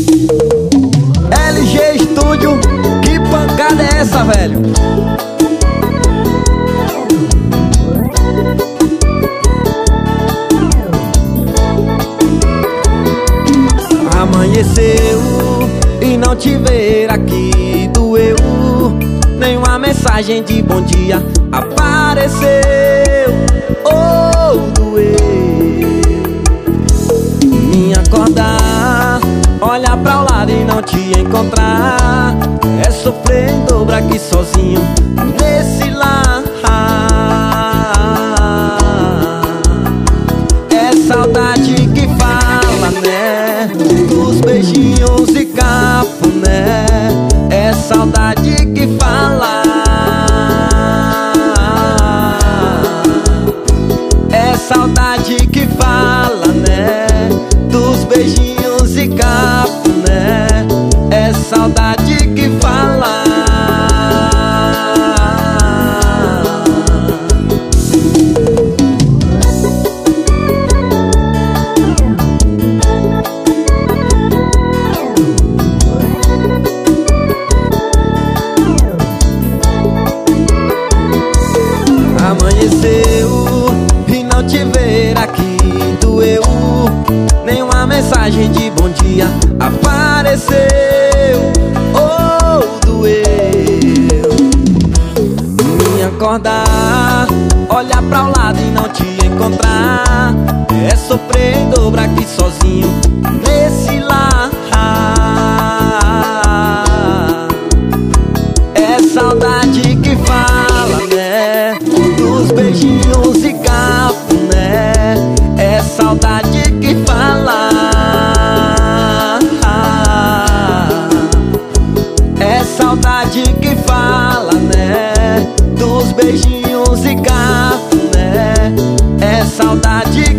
LG Studio, que pancada é essa, velho? Amanheceu e não te ver aqui doeu. Nenhuma mensagem de bom dia apareceu. Oh, doeu. Me acordar, olhar pra o lado e não te encontrar, é sofrer em dobro aqui sozinho nesse lar. É saudade que fala, né? Dos beijinhos e cafuné. É saudade que fala. É saudade que fala, né? Dos beijinhos e cafuné. É saudade que fala. Amanheceu e não te ver aqui doeu. Nenhuma mensagem de bom dia apareceu. Oh, doeu. Me acordar, olhar pra o lado e não te encontrar, é sofrer em dobro aqui sozinho nesse lar. É saudade que fala, né? Dos beijinhos e cafuné. É saudade que fala. É saudade que fala, né? Dos beijinhos e cafuné. É saudade